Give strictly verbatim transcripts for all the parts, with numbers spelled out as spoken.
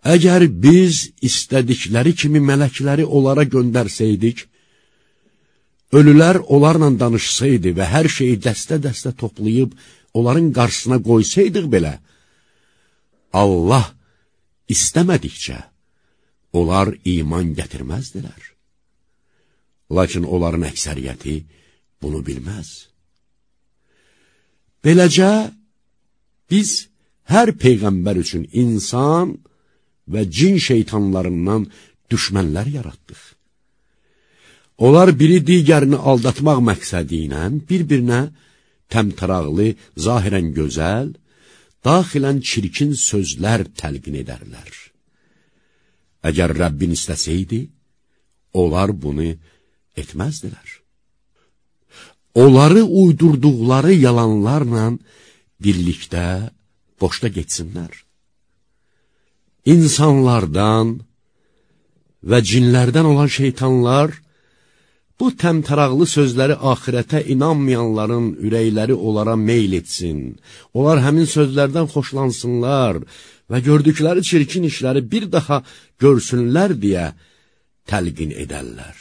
Əgər biz istədikləri kimi mələkləri onlara göndərsəydik, ölülər onlarla danışsaydı və hər şeyi dəstə-dəstə toplayıb onların qarşısına qoysaydıq belə, Allah istəmədikcə onlar iman gətirməzdilər. Lakin onların əksəriyyəti bunu bilməz. Beləcə, biz hər peyğəmbər üçün insan və cin şeytanlarından düşmənlər yaratdıq. Onlar biri digərini aldatmaq məqsədi ilə bir-birinə təmtəraqlı, zahirən gözəl, daxilən çirkin sözlər təlqin edərlər. Əgər Rəbbin istəsəydi, onlar bunu etməzdilər. Onları uydurduqları yalanlarla birlikdə boşda getsinlər. İnsanlardan və cinlərdən olan şeytanlar bu təmtəraqlı sözləri axirətə inanmayanların ürəkləri onlara meyl etsin. Onlar həmin sözlərdən xoşlansınlar və gördükləri çirkin işləri bir daha görsünlər deyə təlqin edərlər.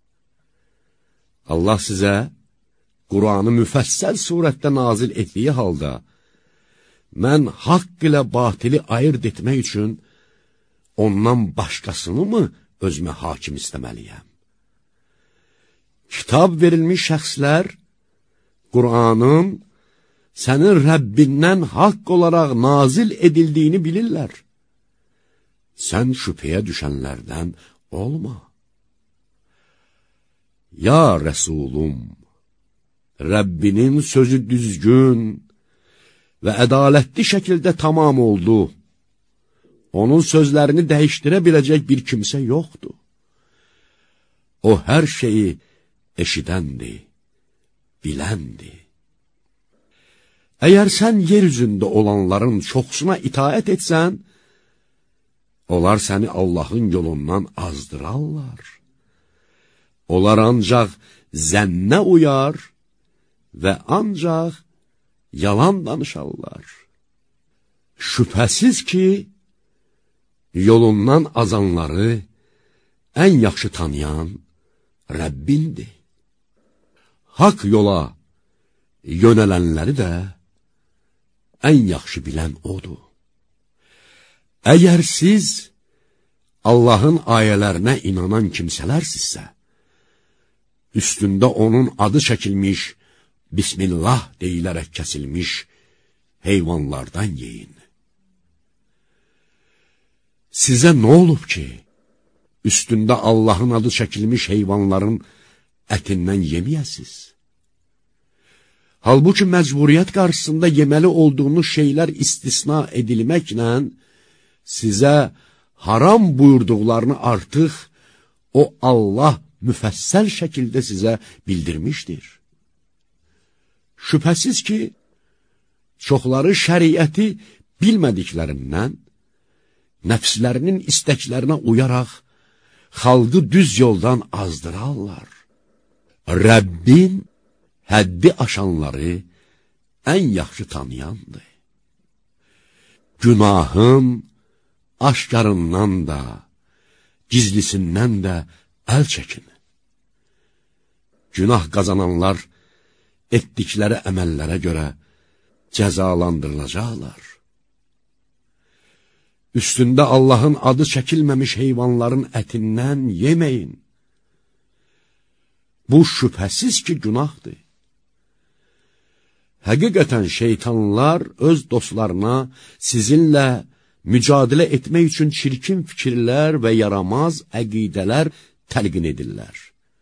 Allah sizə Qur'anı müfəssəl surətdə nazil etdiyi halda, mən haqq ilə batili ayırt etmək üçün ondan başqasını mı özümə hakim istəməliyəm? Kitab verilmiş şəxslər Qur'anın sənin Rəbbindən haqq olaraq nazil edildiyini bilirlər. Sən şübhəyə düşənlərdən olma. Ya Rəsulum, Rəbbinin sözü düzgün və ədalətli şəkildə tamam oldu. Onun sözlərini dəyişdirə biləcək bir kimsə yoxdur. O hər şeyi eşidəndir, biləndir. Əgər sən yer üzündə olanların çoxsuna itaət etsən, onlar səni Allahın yolundan azdırarlar. Onlar ancaq zənnə uyar və ancaq yalan danışarlar. Şübhəsiz ki, yolundan azanları ən yaxşı tanıyan Rəbbindir. Haqq yola yönələnləri də ən yaxşı bilən odur. Əgər siz Allahın ayələrinə inanan kimsələrsinizsə, üstündə onun adı çəkilmiş, Bismillah deyilərək kəsilmiş heyvanlardan yeyin. Sizə nə olub ki, üstündə Allahın adı çəkilmiş heyvanların ətindən yeməyəsiz? Halbuki məcburiyyət qarşısında yeməli olduğunuz şeylər istisna edilməklə sizə haram buyurduqlarını artıq o Allah müfəssəl şəkildə sizə bildirmişdir. Şübhəsiz ki, çoxları şəriəti bilmədiklərindən, nəfslərinin istəklərinə uyaraq, xalqı düz yoldan azdırarlar. Rəbbin həddi aşanları ən yaxşı tanıyandır. Günahın aşkarından da, gizlisindən də əl çəkin. Günah qazananlar etdikləri əməllərə görə cəzalandırılacaqlar. Üstündə Allahın adı çəkilməmiş heyvanların ətindən yeməyin. Bu şübhəsiz ki, günahdır. Həqiqətən şeytanlar öz dostlarına sizinlə mücadilə etmək üçün çirkin fikirlər və yaramaz əqidələr təlqin edirlər.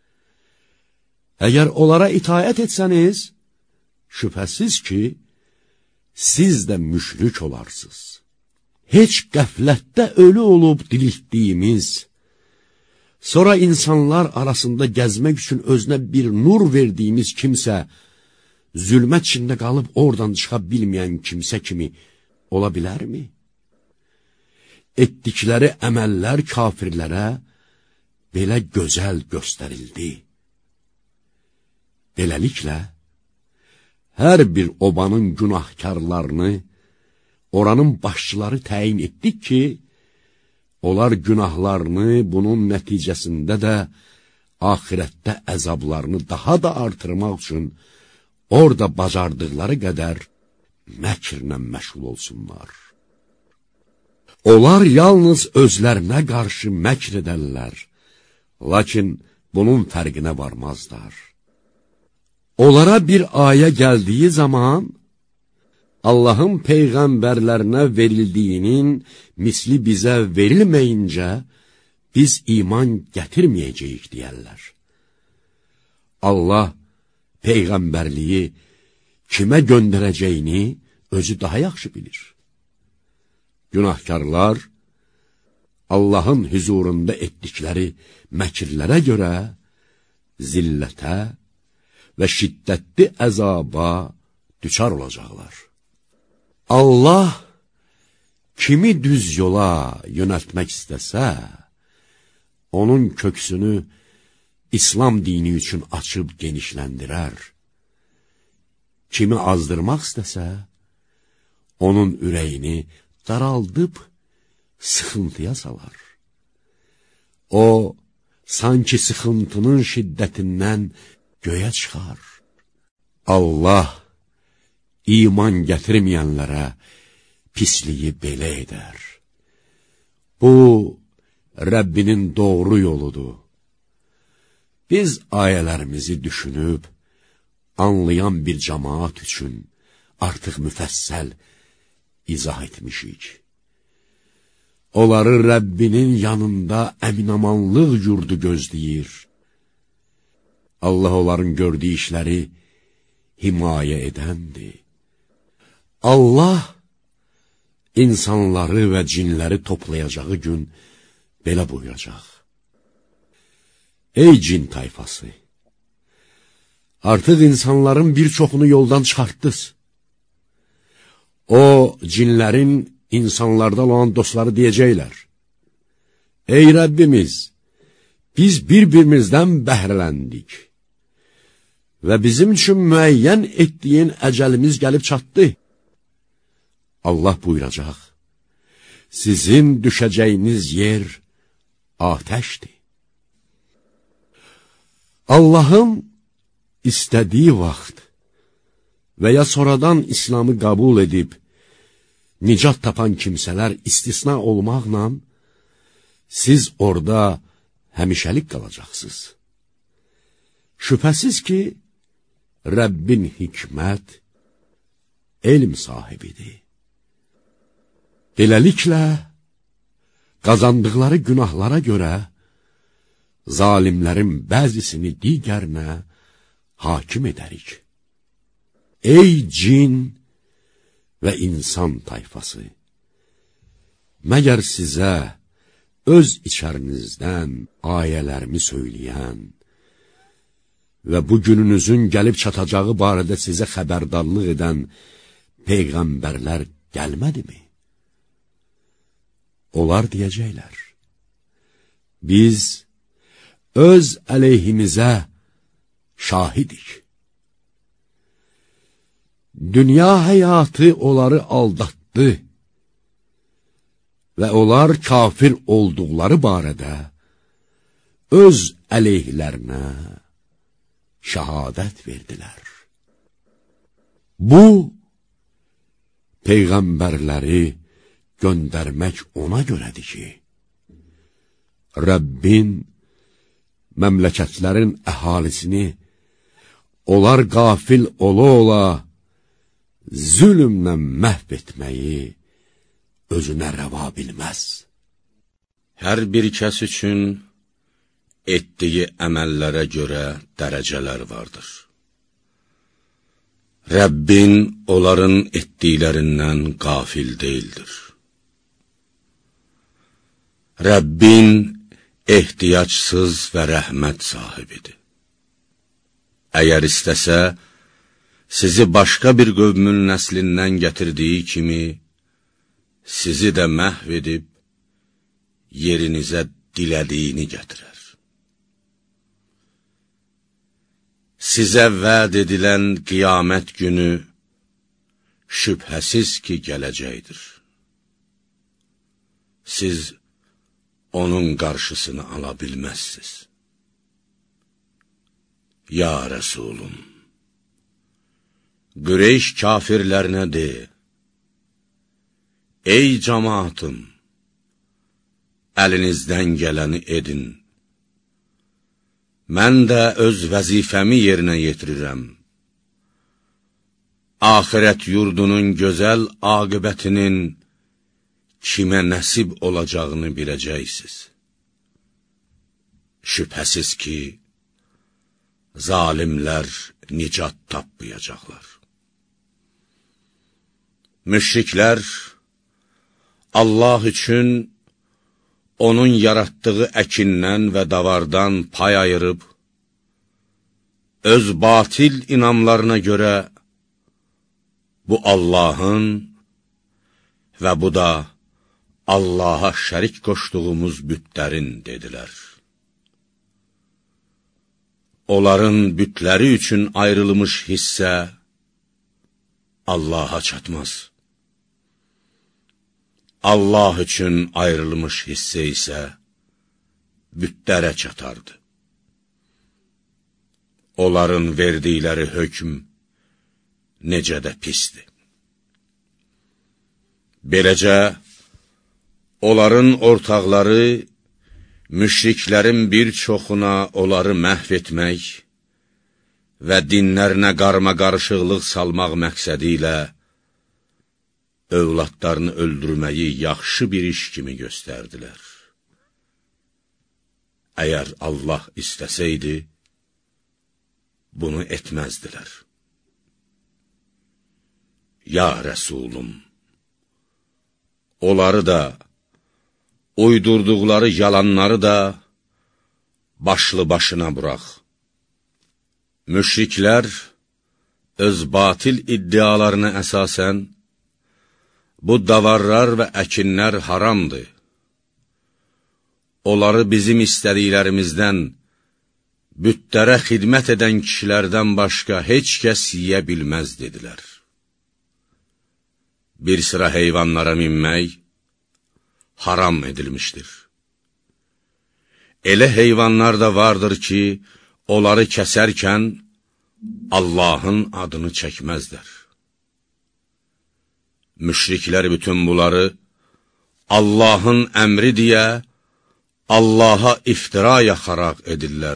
Əgər onlara itaət etsəniz, şübhəsiz ki, siz də müşrik olarsınız. Heç qəflətdə ölü olub diriltdiyimiz, sonra insanlar arasında gəzmək üçün özünə bir nur verdiyimiz kimsə, zülmət içində qalıb oradan çıxa bilməyən kimsə kimi ola bilərmi? Etdikləri əməllər kafirlərə belə gözəl göstərildi. Beləliklə, hər bir obanın günahkarlarını oranın başçıları təyin etdik ki, Onlar günahlarını bunun nəticəsində də axirətdə əzablarını daha da artırmaq üçün orada bacardıqları qədər məkrlə məşğul olsunlar. Onlar yalnız özlərinə qarşı məkr edərlər, lakin bunun fərqinə varmazlar. Onlara bir ayə gəldiyi zaman, Allahın peyğəmbərlərinə verildiyinin misli bizə verilməyincə, biz iman gətirməyəcəyik deyərlər. Allah peyğəmbərliyi kimə göndərəcəyini özü daha yaxşı bilir. Günahkarlar Allahın huzurunda etdikləri məkirlərə görə zillətə və şiddətli əzaba düçar olacaqlar. Allah kimi düz yola yönəltmək istəsə, onun köksünü İslam dini üçün açıb genişləndirər. Kimi azdırmaq istəsə, onun ürəyini daraldıb sıxıntıya salar. O, sanki sıxıntının şiddətindən göyə çıxar. Allah, iman gətirməyənlərə pisliyi belə edər. Bu, Rəbbinin doğru yoludur. Biz ayələrimizi düşünüb, anlayan bir cəmaat üçün artıq müfəssəl izah etmişik. Onları Rəbbinin yanında əminamanlıq yurdu gözləyir. Allah onların gördüyü işləri himayə edəndir. Allah insanları və cinləri toplayacağı gün belə buyuracaq. Ey cin tayfası! Artıq insanların bir çoxunu yoldan çıxartdınız. O, cinlərin insanlarda olan dostları deyəcəklər. Ey Rəbbimiz! Biz bir-birimizdən bəhrələndik və bizim üçün müəyyən etdiyin əcəlimiz gəlib çatdı. Allah buyuracaq, sizin düşəcəyiniz yer atəşdir. Allahın istədiyi vaxt və ya sonradan İslamı qəbul edib, nicat tapan kimsələr istisna olmaqla, siz orada həmişəlik qalacaqsınız. Şübhəsiz ki, Rəbbin hikmət, elm sahibidir. Beləliklə, qazandıqları günahlara görə, zalimlərin bəzisini digərinə hakim edərik. Ey cin və insan tayfası! Məgər sizə öz içərinizdən ayələrimi söyləyən və bu gününüzün gəlib çatacağı barədə sizə xəbərdarlıq edən peyğəmbərlər gəlmədimi? Onlar deyəcəklər, biz öz əleyhimizə şahidik. Dünya həyatı onları aldatdı və onlar kafir olduqları barədə öz əleyhlərinə şəhadət verdilər. Bu, peyğəmbərləri göndərmək ona görədir ki, Rəbbin məmləkətlərin əhalisini onlar qafil ola-ola zülmlə məhv etməyi özünə rəva bilməz. Hər bir kəs üçün etdiyi əməllərə görə dərəcələr vardır. Rəbbin onların etdiklərindən qafil deyildir. Rəbbin ehtiyacsız və rəhmət sahibidir. Əgər istəsə, sizi başqa bir qövmün nəslindən gətirdiyi kimi, sizi də məhv edib, yerinizə dilədiyini gətirər. Sizə vəd edilən qiyamət günü şübhəsiz ki gələcəkdir. Siz onun qarşısını ala bilməzsiz. Ya Rəsulum, Qureyş kafirlərinə de, ey cəmaatım, əlinizdən gələni edin. Mən də öz vəzifəmi yerinə yetirirəm. Axirət yurdunun gözəl aqibətinin kimə nəsib olacağını biləcəksiniz. Şübhəsiz ki, zalimlər nicat tapmayacaqlar. Müşriklər Allah üçün onun yaratdığı əkindən və davardan pay ayırıb, öz batil inamlarına görə bu Allahın və bu da Allaha şərik qoşduğumuz bütlərin dedilər. Onların bütləri üçün ayrılmış hissə Allaha çatmaz. Allah üçün ayrılmış hissə isə bütlərə çatardı. Onların verdikləri hökm necə də pisdir. Beləcə, onların ortaqları, müşriklərin bir çoxuna onları məhv etmək və dinlərinə qarma-qarışıqlıq salmaq məqsədi ilə övladlarını öldürməyi yaxşı bir iş kimi göstərdilər. Əgər Allah istəsəydi, bunu etməzdilər. Ya Rəsulum, onları da, uydurduqları yalanları da başlı başına burax. Müşriklər öz batil iddialarına əsasən, bu davarlar və əkinlər haramdır. Onları bizim istədiklərimizdən, bütlərə xidmət edən kişilərdən başqa heç kəs yiyə bilməz, dedilər. Bir sıra heyvanlara minmək haram edilmişdir. Elə heyvanlar da vardır ki, onları kəsərkən Allahın adını çəkməzlər. Müşriklər bütün bunları Allahın əmri deyə Allaha iftira yaxaraq edirlər.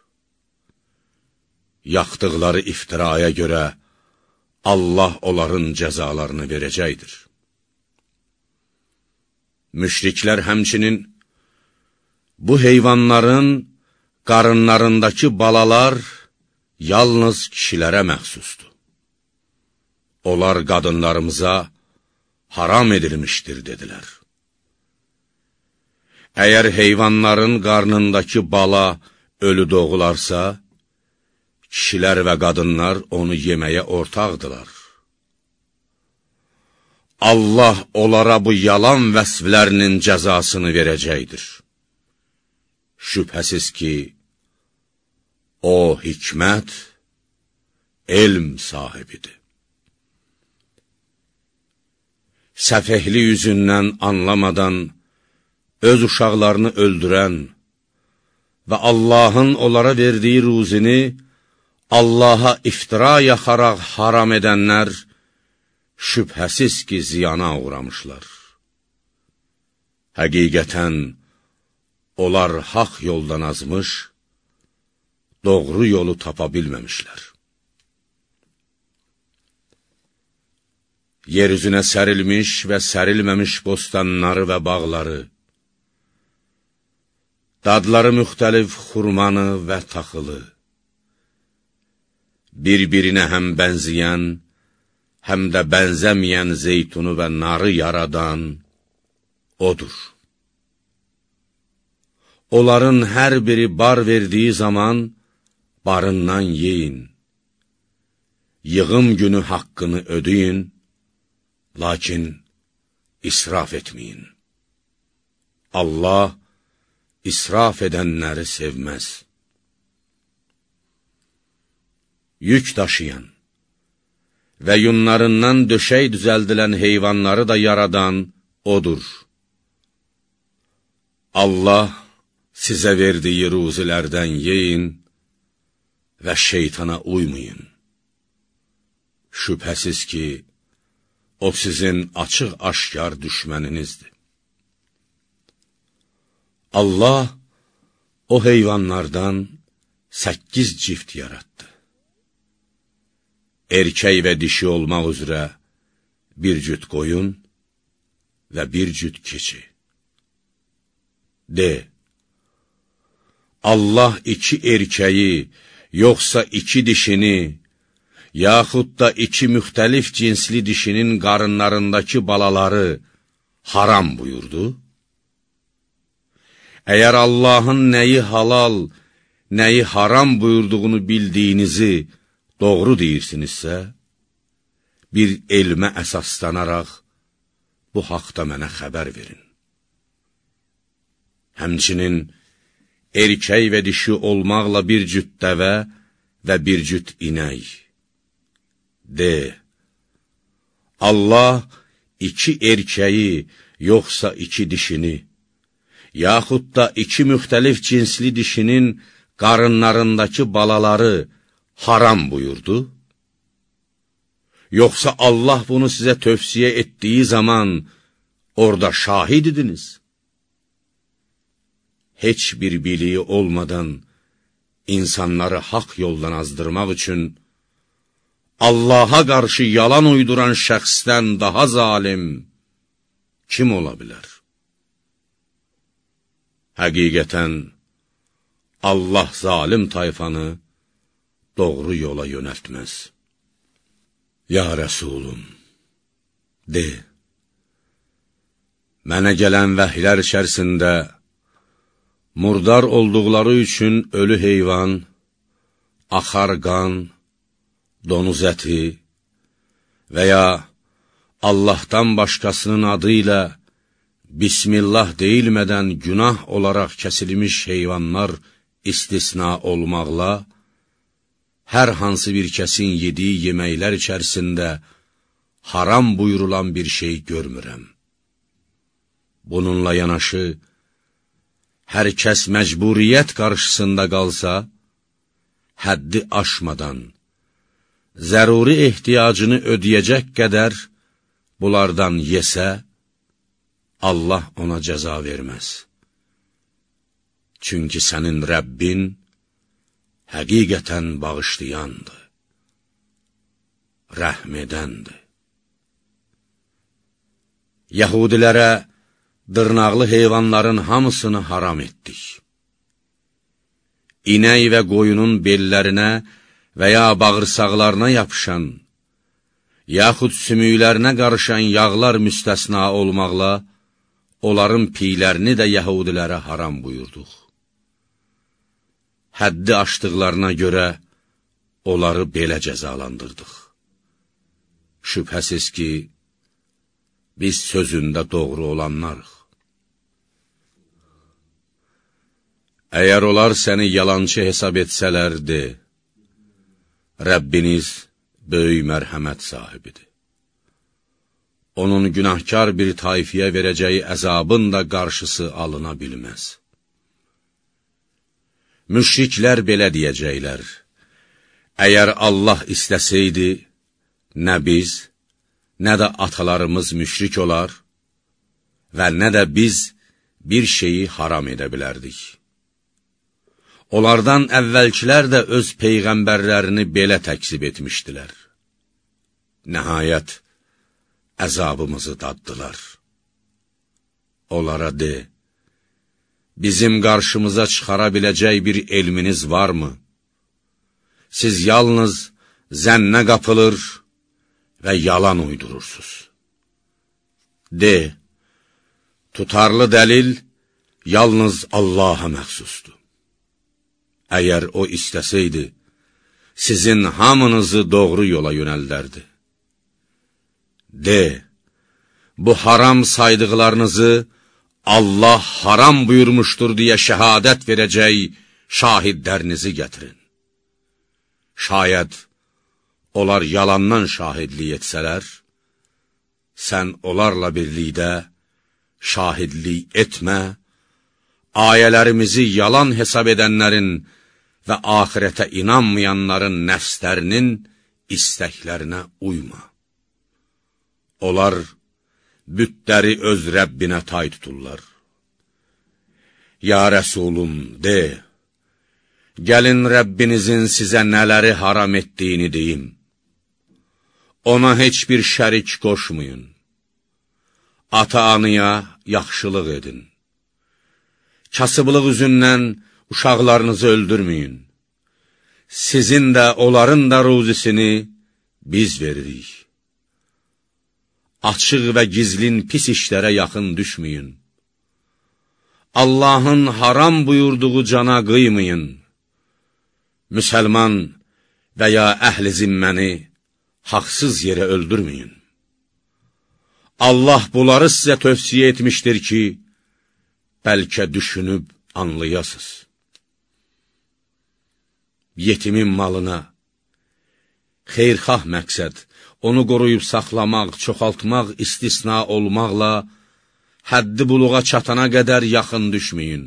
Yaxdıqları iftiraya görə Allah onların cəzalarını verəcəkdir. Müşriklər həmçinin bu heyvanların qarınlarındakı balalar yalnız kişilərə məxsusdur. Onlar qadınlarımıza haram edilmişdir, dedilər. Əgər heyvanların qarnındakı bala ölü doğularsa, kişilər və qadınlar onu yeməyə ortaqdılar. Allah onlara bu yalan vəsflərinin cəzasını verəcəkdir. Şübhəsiz ki, o hikmət, elm sahibidir. Səfehli yüzündən anlamadan öz uşaqlarını öldürən və Allahın onlara verdiyi ruzini Allaha iftira yaxaraq haram edənlər şübhəsiz ki, ziyana uğramışlar. Həqiqətən, onlar haq yoldan azmış, doğru yolu tapa bilməmişlər. Yeryüzünə sərilmiş və sərilməmiş bostanları və bağları, dadları müxtəlif xurmanı və taxılı, bir-birinə həm bənzəyən, həm də bənzəməyən zeytunu və narı yaradan odur. Onların hər biri bar verdiyi zaman barından yeyin. Yığım günü haqqını ödeyin, lakin israf etməyin. Allah israf edənləri sevməz. Yük daşıyan və yunlarından döşək düzəldilən heyvanları da yaradan odur. Allah sizə verdiyi ruzilərdən yeyin və şeytana uymayın. Şübhəsiz ki, o sizin açıq-aşkar düşməninizdir. Allah o heyvanlardan səkkiz cift yaratdı. Erkək və dişi olmaq üzrə bir cüt qoyun və bir cüt keçi. De, Allah iki erkəyi, yoxsa iki dişini, yaxud da iki müxtəlif cinsli dişinin qarınlarındakı balaları haram buyurdu? Əgər Allahın nəyi halal, nəyi haram buyurduğunu bildiyinizi doğru deyirsinizsə, bir elmə əsaslanaraq bu haqda mənə xəbər verin. Həmçinin erkək və dişi olmaqla bir cüt dəvə və bir cüt inək. De, Allah iki erkəyi, yoxsa iki dişini, yaxud da iki müxtəlif cinsli dişinin qarınlarındakı balaları haram buyurdu? Yoxsa Allah bunu sizə tövsiyə etdiyi zaman orada şahid idiniz? Heç bir biliyi olmadan insanları haqq yoldan azdırmaq üçün Allaha qarşı yalan uyduran şəxsdən daha zalim kim ola bilər? Həqiqətən, Allah zalim tayfanı doğru yola yönəltməz. Ya Rəsulum, de, mənə gələn vəhlər içərisində murdar olduqları üçün ölü heyvan, axar qan, donuz əti və ya Allahdan başqasının adı ilə Bismillah deyilmədən günah olaraq kəsilmiş heyvanlar istisna olmaqla, hər hansı bir kəsin yediyi yeməklər içərisində haram buyurulan bir şey görmürəm. Bununla yanaşı, hər kəs məcburiyyət qarşısında qalsa, həddi aşmadan, zəruri ehtiyacını ödəyəcək qədər bunlardan yesə, Allah ona cəza verməz. Çünki sənin Rəbbin həqiqətən bağışlayandır, rəhm edəndir. Yahudilərə dırnaqlı heyvanların hamısını haram etdik. İnək və qoyunun bellərinə və ya bağırsaqlarına yapışan, yaxud sümüklərinə qarışan yağlar müstəsna olmaqla, onların piylərini də yəhudilərə haram buyurduq. Həddi aşdıqlarına görə onları belə cəzalandırdıq. Şübhəsiz ki, biz sözündə doğru olanlarıq. Əgər onlar səni yalancı hesab etsələr, de, Rəbbiniz böyük mərhəmət sahibidir. Onun günahkar bir tayfiyə verəcəyi əzabın da qarşısı alına bilməz. Müşriklər belə deyəcəklər, əgər Allah istəsəydi, nə biz, nə də atalarımız müşrik olar və nə də biz bir şeyi haram edə bilərdik. Onlardan əvvəlkilər də öz peyğəmbərlərini belə təksib etmişdilər. Nəhayət, əzabımızı daddılar. Onlara de, bizim qarşımıza çıxara biləcək bir elminiz varmı? Siz yalnız zənnə qapılır və yalan uydurursunuz. De, tutarlı dəlil yalnız Allaha məxsusdur. Əgər o istəsəydi, sizin hamınızı doğru yola yönəldərdi. De, bu haram saydıqlarınızı Allah haram buyurmuşdur deyə şəhadət verəcək şahidlərinizi gətirin. Şayət onlar yalandan şahidlik etsələr, sən onlarla birlikdə şahidlik etmə, ayələrimizi yalan hesab edənlərin və axirətə inanmayanların nəfslərinin istəklərinə uyma. Onlar bütləri öz Rəbbinə tay tuturlar. Ya Rəsulum, de, gəlin Rəbbinizin sizə nələri haram etdiyini deyim. Ona heç bir şərik qoşmayın. Ata-anıya yaxşılıq edin. Kasıblıq üzündən uşaqlarınızı öldürməyin. Sizin də, onların da ruzisini biz veririk. Açıq və gizlin pis işlərə yaxın düşməyin. Allahın haram buyurduğu cana qıymayın. Müsəlman və ya əhl-i zimməni haqsız yerə öldürməyin. Allah bunları sizə tövsiyə etmişdir ki, bəlkə düşünüb anlayasız. Yetimin malına, xeyrxah məqsəd, onu qoruyub saxlamaq, çoxaltmaq, istisna olmaqla, həddi buluğa çatana qədər yaxın düşməyin.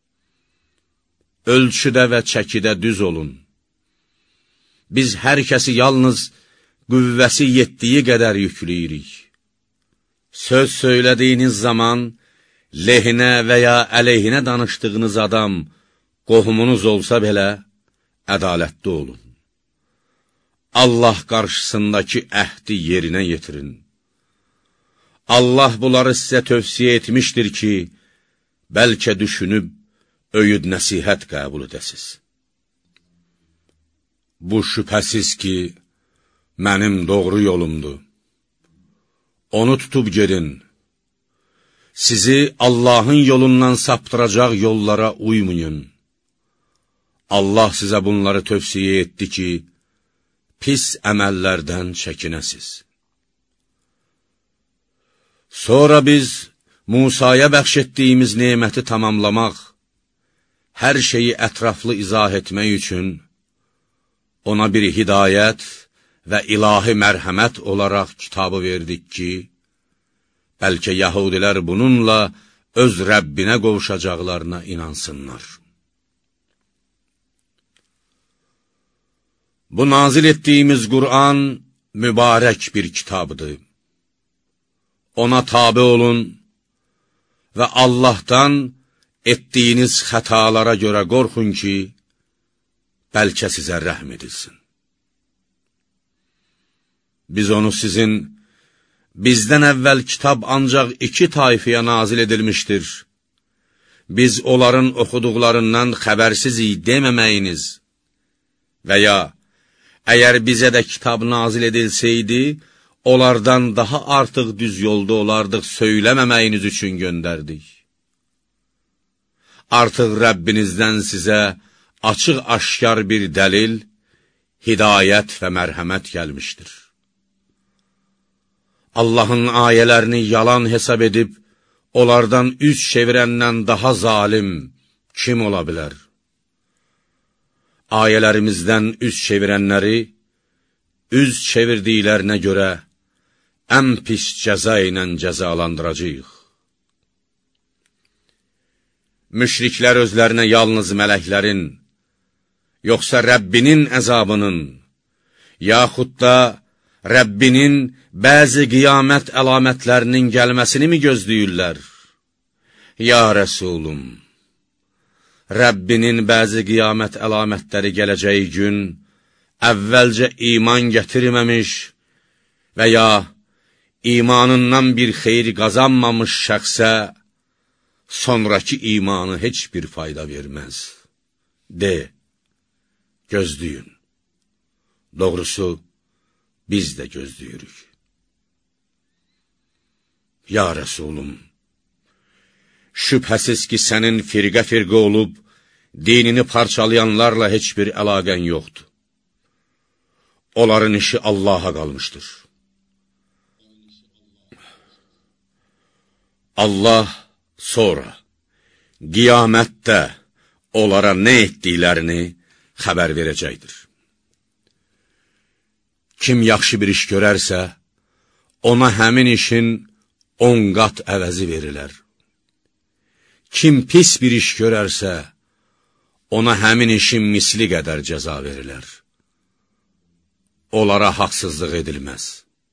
Ölçüdə və çəkidə düz olun. Biz hər kəsi yalnız qüvvəsi yetdiyi qədər yükləyirik. Söz söylədiyiniz zaman, lehinə və ya əleyhinə danışdığınız adam, qohumunuz olsa belə, ədalətli olun. Allah qarşısındakı əhdi yerinə yetirin. Allah bunları sizə tövsiyə etmişdir ki, bəlkə düşünüb, öyüd nəsihət qəbul edəsiz. Bu şübhəsiz ki, mənim doğru yolumdur. Onu tutub gedin. Sizi Allahın yolundan saptıracaq yollara uymayın. Allah sizə bunları tövsiyə etdi ki, pis əməllərdən çəkinəsiz. Sonra biz Musaya bəxş etdiyimiz neməti tamamlamaq, hər şeyi ətraflı izah etmək üçün ona bir hidayət və ilahi mərhəmət olaraq kitabı verdik ki, bəlkə yəhudilər bununla öz Rəbbinə qovuşacaqlarına inansınlar. Bu nazil etdiyimiz Qur'an mübarək bir kitabdır. Ona tabi olun və Allahdan etdiyiniz xətalara görə qorxun ki, bəlkə sizə rəhm edilsin. Biz onu sizin, bizdən əvvəl kitab ancaq iki tayfiyə nazil edilmişdir. Biz onların oxuduqlarından xəbərsizik deməməyiniz və ya əgər bizə də kitab nazil edilsəydi, onlardan daha artıq düz yolda olardıq söyləməməyiniz üçün göndərdik. Artıq Rəbbinizdən sizə açıq-aşkar bir dəlil, hidayət və mərhəmət gəlmişdir. Allahın ayələrini yalan hesab edib, onlardan üz çevirəndən daha zalim kim ola bilər? Ayələrimizdən üz çevirənləri, üz çevirdiklərinə görə ən pis cəza ilə cəzalandıracağıq. Müşriklər özlərinə yalnız mələklərin, yoxsa Rəbbinin əzabının, yaxud da Rəbbinin bəzi qiyamət əlamətlərinin gəlməsini mi gözləyirlər? Ya Rəsulum, Rəbbinin bəzi qiyamət əlamətləri gələcəyi gün, əvvəlcə iman gətirməmiş və ya imanından bir xeyri qazanmamış şəxsə, sonraki imanı heç bir fayda verməz. De, gözləyin. Doğrusu, biz də gözləyirik. Ya Rəsulum, şübhəsiz ki, sənin firqə-firqə olub, dinini parçalayanlarla heç bir əlaqən yoxdur. Onların işi Allaha qalmışdır. Allah sonra, qiyamətdə onlara nə etdiklərini xəbər verəcəkdir. Kim yaxşı bir iş görərsə, ona həmin işin on qat əvəzi verilər. kim pis bir iş görərsə, ona həmin işin misli qədər cəza verilər. Onlara haqsızlıq edilməz.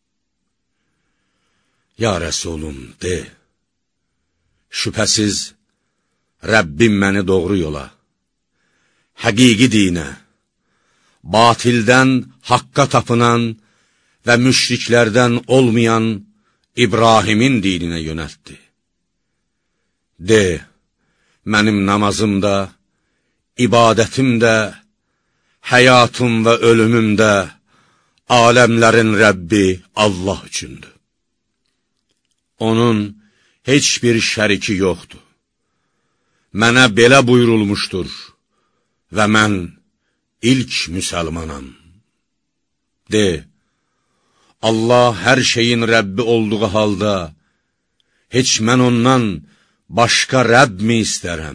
Ya Rəsulum, de, şübhəsiz, Rəbbim məni doğru yola, həqiqi dinə, batildən haqqa tapınan və müşriklərdən olmayan İbrahimin dininə yönəltdi. De, mənim namazım da, ibadətim də, həyatım və ölümüm də, aləmlərin Rəbbi Allah üçündür. Onun heç bir şəriki yoxdur. Mənə belə buyurulmuşdur və mən ilk müsəlmanam. De, Allah hər şeyin Rəbbi olduğu halda, heç mən ondan başqa Rəbb mi istərəm?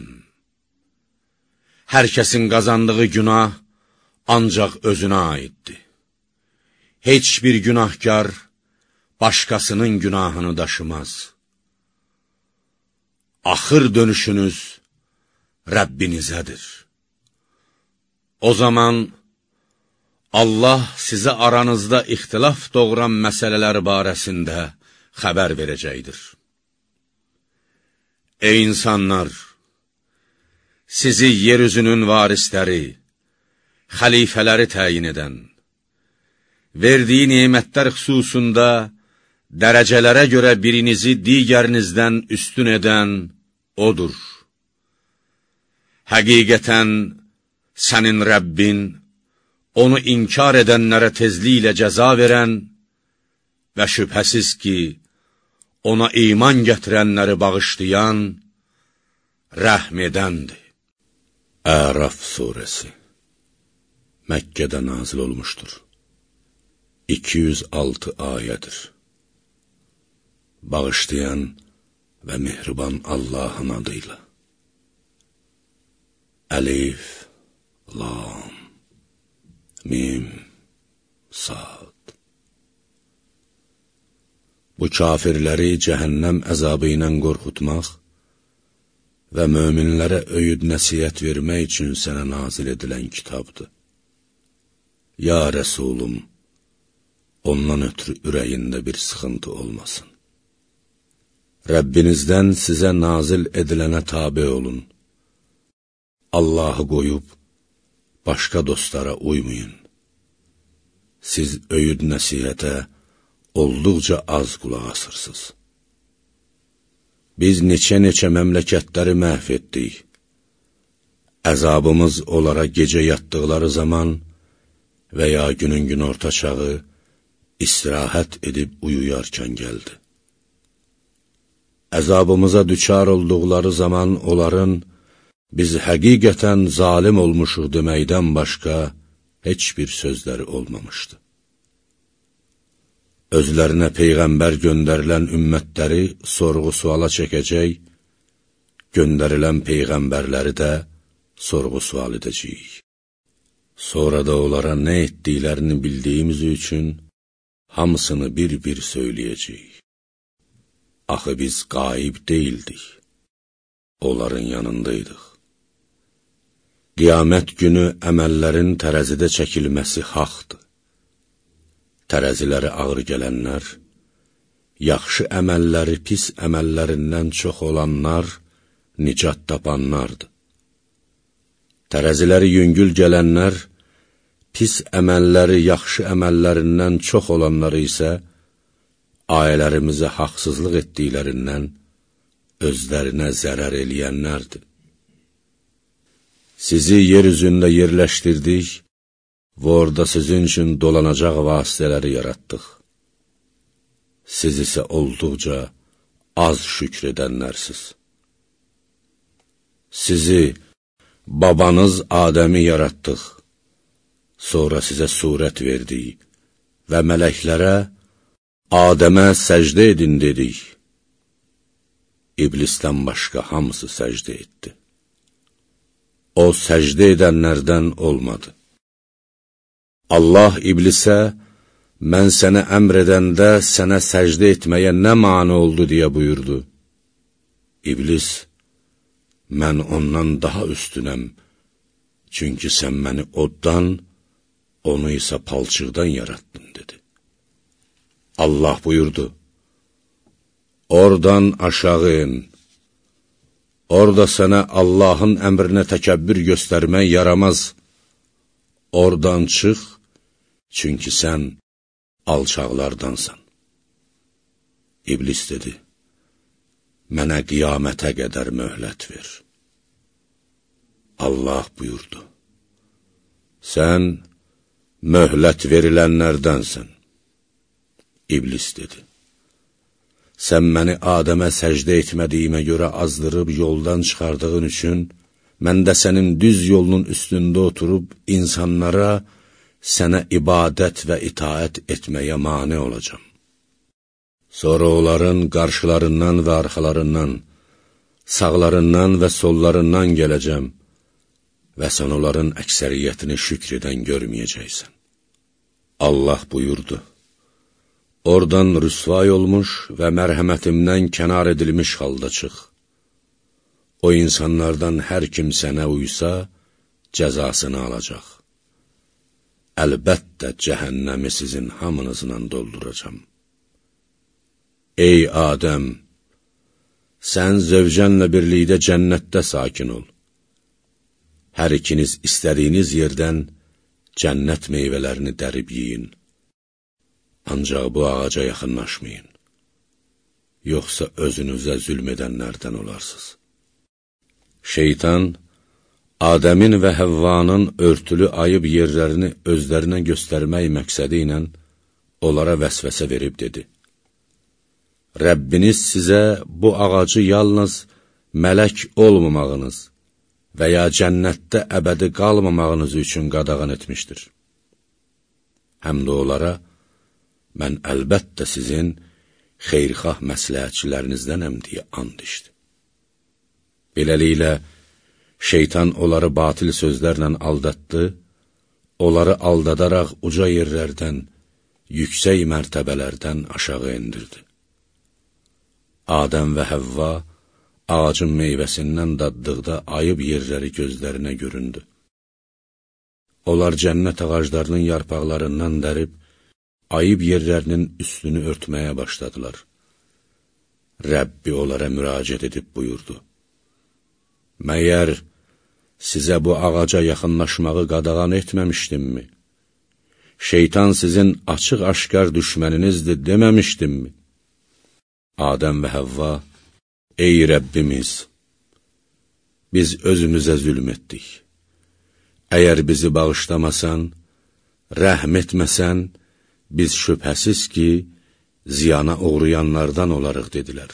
Hər kəsin qazandığı günah ancaq özünə aiddir. Heç bir günahkar başqasının günahını daşımaz. Axır dönüşünüz Rəbbinizədir. O zaman Allah sizə aranızda ixtilaf doğuran məsələlər barəsində xəbər verəcəkdir. Ey insanlar! Sizi yeryüzünün varisləri, xəlifələri təyin edən, verdiyi nemətlər xüsusunda dərəcələrə görə birinizi digərinizdən üstün edən odur. Həqiqətən sənin Rəbbin, onu inkar edənlərə tezliklə cəza verən və şübhəsiz ki, ona iman gətirənləri bağışlayan, rəhm edəndir. Əraf surəsi Məkkədə nazil olmuşdur. iki yüz altı ayədir. Bağışlayan və mehriban Allahın adıyla. Əlif, Lam, Mim, Sad. Bu kafirləri cəhənnəm əzabı ilə qorxutmaq və möminlərə öyüd nəsiyyət vermək üçün sənə nazil edilən kitabdır. Ya Rəsulum, ondan ötürü ürəyində bir sıxıntı olmasın. Rəbbinizdən sizə nazil edilənə tabe olun. Allahı qoyub, başqa dostlara uymayın. Siz öyüd nəsiyyətə olduqca az qulaq asırsınız. Biz neçə-neçə məmləkətləri məhv etdik. Əzabımız onlara gecə yatdıqları zaman və ya günün gün orta çağı istirahət edib uyuyarkən gəldi. Əzabımıza düçar olduqları zaman onların biz həqiqətən zalim olmuşuq deməkdən başqa heç bir sözləri olmamışdı. Özlərinə Peyğəmbər göndərilən ümmətləri sorğu-suala çəkəcək, göndərilən Peyğəmbərləri də sorğu-sual edəcəyik. Sonra da onlara nə etdiklərini bildiyimiz üçün hamısını bir-bir söyləyəcəyik. Axı biz qaib deyildik, onların yanındaydıq. Qiyamət günü əməllərin tərəzidə çəkilməsi haqdır. Tərəziləri ağır gələnlər, yaxşı əməlləri pis əməllərindən çox olanlar nicat tapanlardır. Tərəziləri yüngül gələnlər, pis əməlləri yaxşı əməllərindən çox olanları isə ailərimizə haqsızlıq etdiklərindən özlərinə zərər eləyənlərdir. Sizi yer üzündə yerləşdirdik və orada sizin üçün dolanacaq vasitələri yaratdıq. Siz isə olduqca az şükr edənlərsiz. Sizi, babanız Adəmi yaratdıq, sonra sizə surət verdik və mələklərə Adəmə səcdə edin dedik. İblisdən başqa hamısı səcdə etdi. O səcdə edənlərdən olmadı. Allah iblisə, mən sənə əmr edəndə sənə səcdə etməyə nə mane oldu deyə buyurdu. İblis, mən ondan daha üstünəm, çünki sən məni oddan, onu isə palçıqdan yarattın, dedi. Allah buyurdu, oradan aşağı in, orada sənə Allahın əmrinə təkəbbür göstərmək yaramaz, oradan çıx, çünki sən alçaqlardansan. İblis dedi, mənə qiyamətə qədər möhlət ver. Allah buyurdu, sən möhlət verilənlərdənsən. İblis dedi, sən məni Adəmə səcdə etmədiyimə görə azdırıb yoldan çıxardığın üçün, mən də sənin düz yolunun üstündə oturub insanlara sənə ibadət və itaət etməyə mane olacam. Sonra onların qarşılarından və arxalarından, sağlarından və sollarından gələcəm və sən onların əksəriyyətini şükr edən görməyəcəksən. Allah buyurdu, oradan rüsvay olmuş və mərhəmətimdən kənar edilmiş halda çıx. O insanlardan hər kim sənə uysa, cəzasını alacaq. Əlbəttə cəhənnəmi sizin hamınızla dolduracam. Ey Adəm, sən zövcənlə birlikdə cənnətdə sakin ol. Hər ikiniz istədiyiniz yerdən cənnət meyvələrini dərib yiyin. Ancaq bu ağaca yaxınlaşmayın, yoxsa özünüzə zülm edənlərdən olarsınız. Şeytan, Adəmin və Həvvanın örtülü ayıb yerlərini özlərinə göstərmək məqsədi ilə onlara vəsvəsə verib dedi, Rəbbiniz sizə bu ağacı yalnız mələk olmamağınız və ya cənnətdə əbədi qalmamağınız üçün qadağan etmişdir. Həm də onlara, mən əlbəttə sizin xeyrxah məsləhətçilərinizdənəm deyə and içdi. Beləliklə, şeytan onları batil sözlərlə aldatdı, onları aldadaraq uca yerlərdən, yüksək mərtəbələrdən aşağı endirdi. Adəm və Həvva ağacın meyvəsindən daddıqda ayıb yerləri gözlərinə göründü. Onlar cənnət ağaclarının yarpaqlarından dərib, ayıb yerlərinin üstünü örtməyə başladılar. Rəbbi onlara müraciət edib buyurdu, məyər sizə bu ağaca yaxınlaşmağı qadağan etməmişdimmi? Şeytan sizin açıq-aşkar düşməninizdir deməmişdimmi? Adəm və Həvva, ey Rəbbimiz, biz özümüzə zülm etdik. Əgər bizi bağışlamasan, rəhm etməsən, biz şübhəsiz ki, ziyana uğrayanlardan olarıq, dedilər.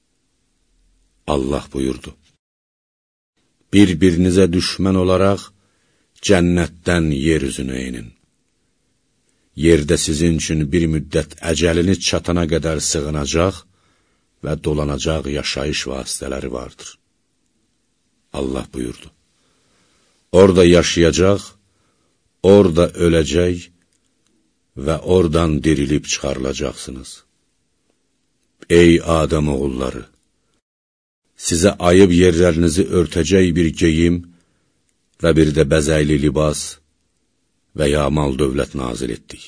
Allah buyurdu, bir-birinizə düşmən olaraq cənnətdən yer üzünə inin. Yerdə sizin üçün bir müddət əcəliniz çatana qədər sığınacaq və dolanacaq yaşayış vasitələri vardır. Allah buyurdu, orada yaşayacaq, orada öləcək və oradan dirilib çıxarılacaqsınız. Ey Adəm oğulları! Sizə ayıb yerlərinizi örtəcək bir geyim və bir də bəzəkli libas və ya mal dövlət nazil etdik.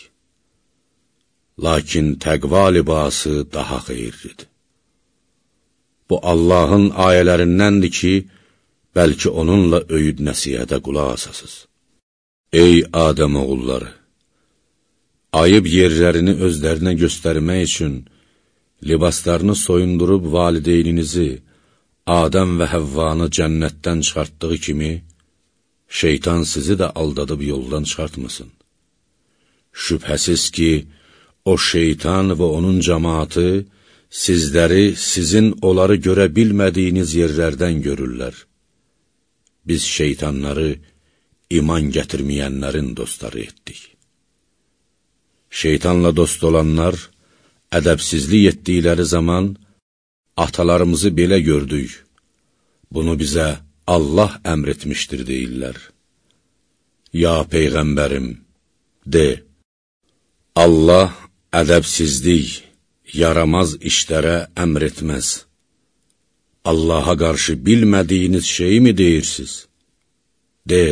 Lakin təqva libası daha xeyirlidir. Bu Allahın ayələrindəndir ki, bəlkə onunla öyüd nəsihətə qulaq asasız. Ey Adəm oğulları! Ayıb yerlərini özlərinə göstərmək üçün libaslarını soyundurub valideyninizi, Adəm və Həvvanı cənnətdən çıxartdığı kimi, şeytan sizi də aldadıb yoldan çıxartmasın. Şübhəsiz ki, o şeytan və onun cəmaatı sizləri sizin onları görə bilmədiyiniz yerlərdən görürlər. Biz şeytanları iman gətirməyənlərin dostları etdik. Şeytanla dost olanlar, ədəbsizlik etdikləri zaman, atalarımızı belə gördük, bunu bizə Allah əmr etmişdir deyirlər. Ya Peyğəmbərim, de, Allah ədəbsizlik, yaramaz işlərə əmr etməz. Allaha qarşı bilmədiyiniz şeyi mi deyirsiz? De,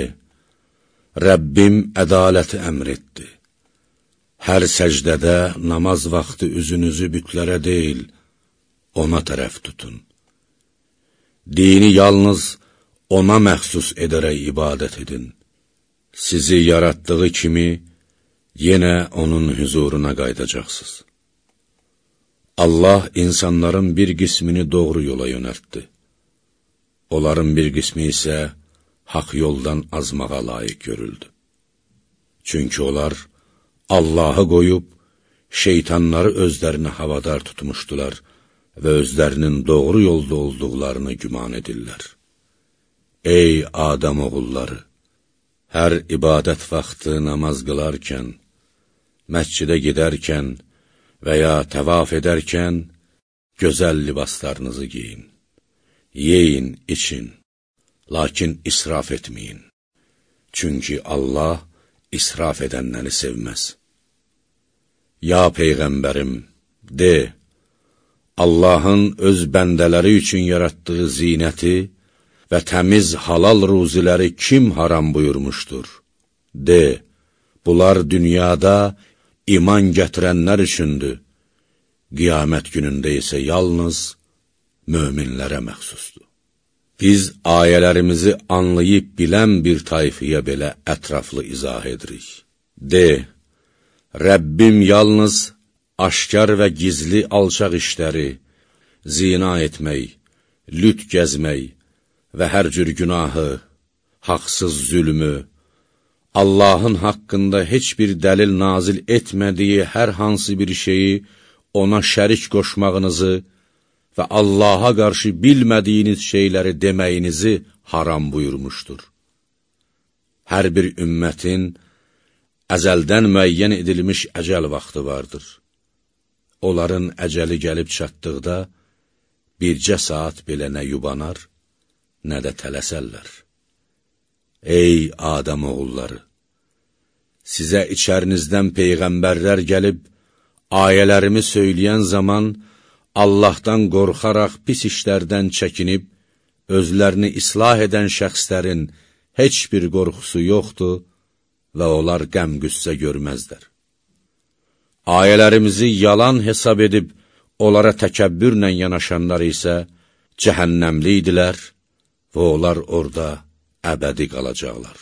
Rəbbim ədaləti əmr etdi. Hər səcdədə namaz vaxtı üzünüzü bütlərə deyil, ona tərəf tutun. Dini yalnız ona məxsus edərək ibadət edin. Sizi yaratdığı kimi, yenə onun huzuruna qaydacaqsınız. Allah insanların bir qismini doğru yola yönəltdi. Onların bir qismi isə haqq yoldan azmağa layiq görüldü. Çünki onlar Allahı qoyub, şeytanları özlərini havadar tutmuşdular və özlərinin doğru yolda olduqlarını güman edirlər. Ey Adəm oğulları! Hər ibadət vaxtı namaz qılarkən, məscidə gedərkən və ya təvaf edərkən gözəl libaslarınızı giyin. Yeyin, için, lakin israf etməyin. Çünki Allah israf edənləri sevməz. Ya Peyğəmbərim, de, Allahın öz bəndələri üçün yaratdığı zinəti və təmiz halal ruziləri kim haram buyurmuşdur? De, bunlar dünyada iman gətirənlər üçündür, qiyamət günündə isə yalnız möminlərə məxsusdur. Biz ayələrimizi anlayıb bilən bir tayfiyə belə ətraflı izah edirik. De, Rəbbim yalnız aşkar və gizli alçaq işləri, zina etmək, lüt gəzmək və hər cür günahı, haqsız zülmü, Allahın haqqında heç bir dəlil nazil etmədiyi hər hansı bir şeyi ona şərik qoşmağınızı və Allaha qarşı bilmədiyiniz şeyləri deməyinizi haram buyurmuşdur. Hər bir ümmətin əzəldən müəyyən edilmiş əcəl vaxtı vardır. Onların əcəli gəlib çatdıqda, bircə saat belə nə yubanar, nə də tələsərlər. Ey Adəm oğulları! Sizə içərinizdən peyğəmbərlər gəlib, ayələrimi söyləyən zaman, Allahdan qorxaraq pis işlərdən çəkinib, özlərini islah edən şəxslərin heç bir qorxusu yoxdur və onlar qəm-qüssə görməzlər. Ayələrimizi yalan hesab edib, onlara təkəbbürlə yanaşanlar isə cəhənnəmli idilər və onlar orada əbədi qalacaqlar.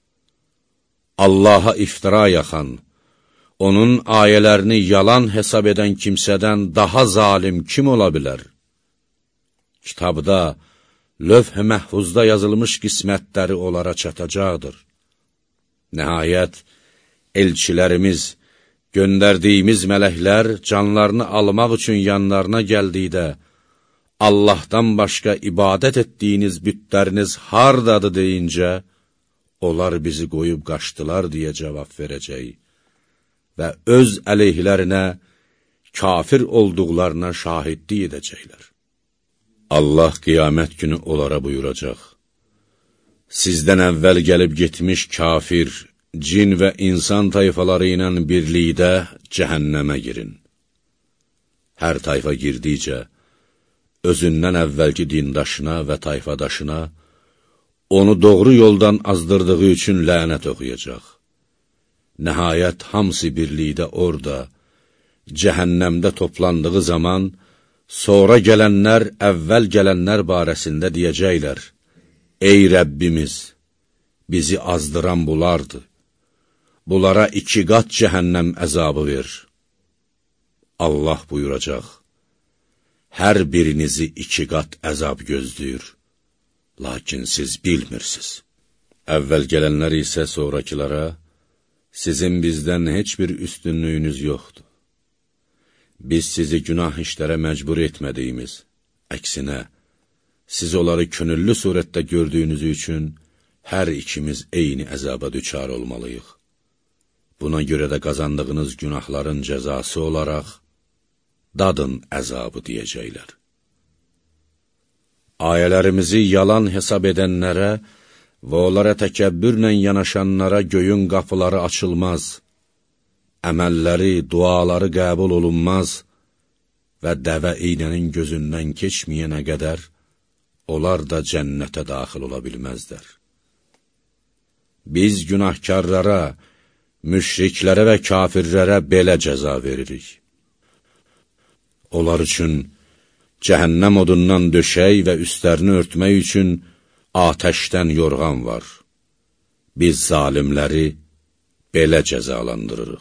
Allaha iftira yaxan, onun ayələrini yalan hesab edən kimsədən daha zalim kim ola bilər? Kitabda, lövh-i məhfuzda yazılmış qismətləri onlara çatacaqdır. Nəhayət, elçilərimiz, göndərdiyimiz mələklər canlarını almaq üçün yanlarına gəldikdə, Allahdan başqa ibadət etdiyiniz bütləriniz hardadır deyincə, onlar bizi qoyub qaçdılar deyə cavab verəcək və öz əleyhlərinə, kafir olduqlarına şahidlik edəcəklər. Allah qiyamət günü onlara buyuracaq: Sizdən əvvəl gəlib getmiş kafir, cin və insan tayfaları ilə birlikdə cəhənnəmə girin. Hər tayfa girdikcə, özündən əvvəlki dindaşına və tayfadaşına, onu doğru yoldan azdırdığı üçün lənət oxuyacaq. Nəhayət, hamısı birlikdə orada, cəhənnəmdə toplandığı zaman, sonra gələnlər əvvəl gələnlər barəsində deyəcəklər: Ey Rəbbimiz, bizi azdıran bulardı. Bunlara iki qat cəhənnəm əzabı ver. Allah buyuracaq: Hər birinizi iki qat əzab gözləyir, lakin siz bilmirsiniz. Əvvəl gələnlər isə sonrakılara: Sizin bizdən heç bir üstünlüyünüz yoxdur. Biz sizi günah işlərə məcbur etmədiyimiz, əksinə, siz onları könüllü surətdə gördüyünüz üçün hər ikimiz eyni əzaba düçar olmalıyıq. Buna görə də qazandığınız günahların cəzası olaraq, dadın əzabı deyəcəklər. Ayələrimizi yalan hesab edənlərə və onlara təkəbbürlə yanaşanlara göyün qapıları açılmaz, əməlləri, duaları qəbul olunmaz və dəvə iynənin gözündən keçməyənə qədər onlar da cənnətə daxil ola bilməzlər. Biz günahkarlara, müşriklərə və kafirlərə belə cəza veririk. Onlar üçün cəhənnəm odundan döşək və üstlərini örtmək üçün atəşdən yorğan var. Biz zalimləri belə cəzalandırırıq.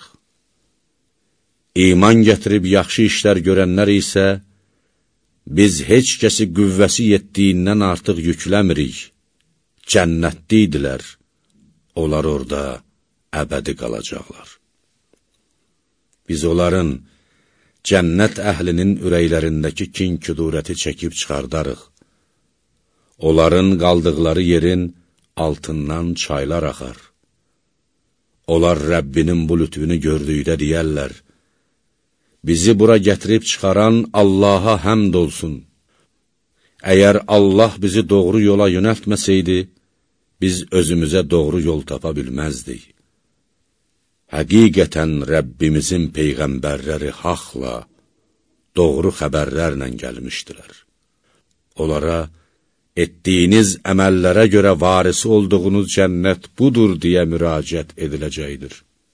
İman gətirib yaxşı işlər görənlər isə, biz heç kəsi qüvvəsi yetdiyindən artıq yükləmirik. Cənnətli idilər, onlar orada əbədi qalacaqlar. Biz onların cənnət əhlinin ürəklərindəki kin-küdurəti çəkib çıxardarıq. Onların qaldıqları yerin altından çaylar axar. Onlar Rəbbinin bu lütfünü gördükdə deyərlər, bizi bura gətirib çıxaran Allaha həmd olsun. Əgər Allah bizi doğru yola yönəltməsəydi, biz özümüzə doğru yol tapa bilməzdik. Həqiqətən Rəbbimizin peyğəmbərləri haqla, doğru xəbərlərlə gəlmişdilər. Onlara, etdiyiniz əməllərə görə varisi olduğunuz cənnət budur deyə müraciət ediləcəkdir.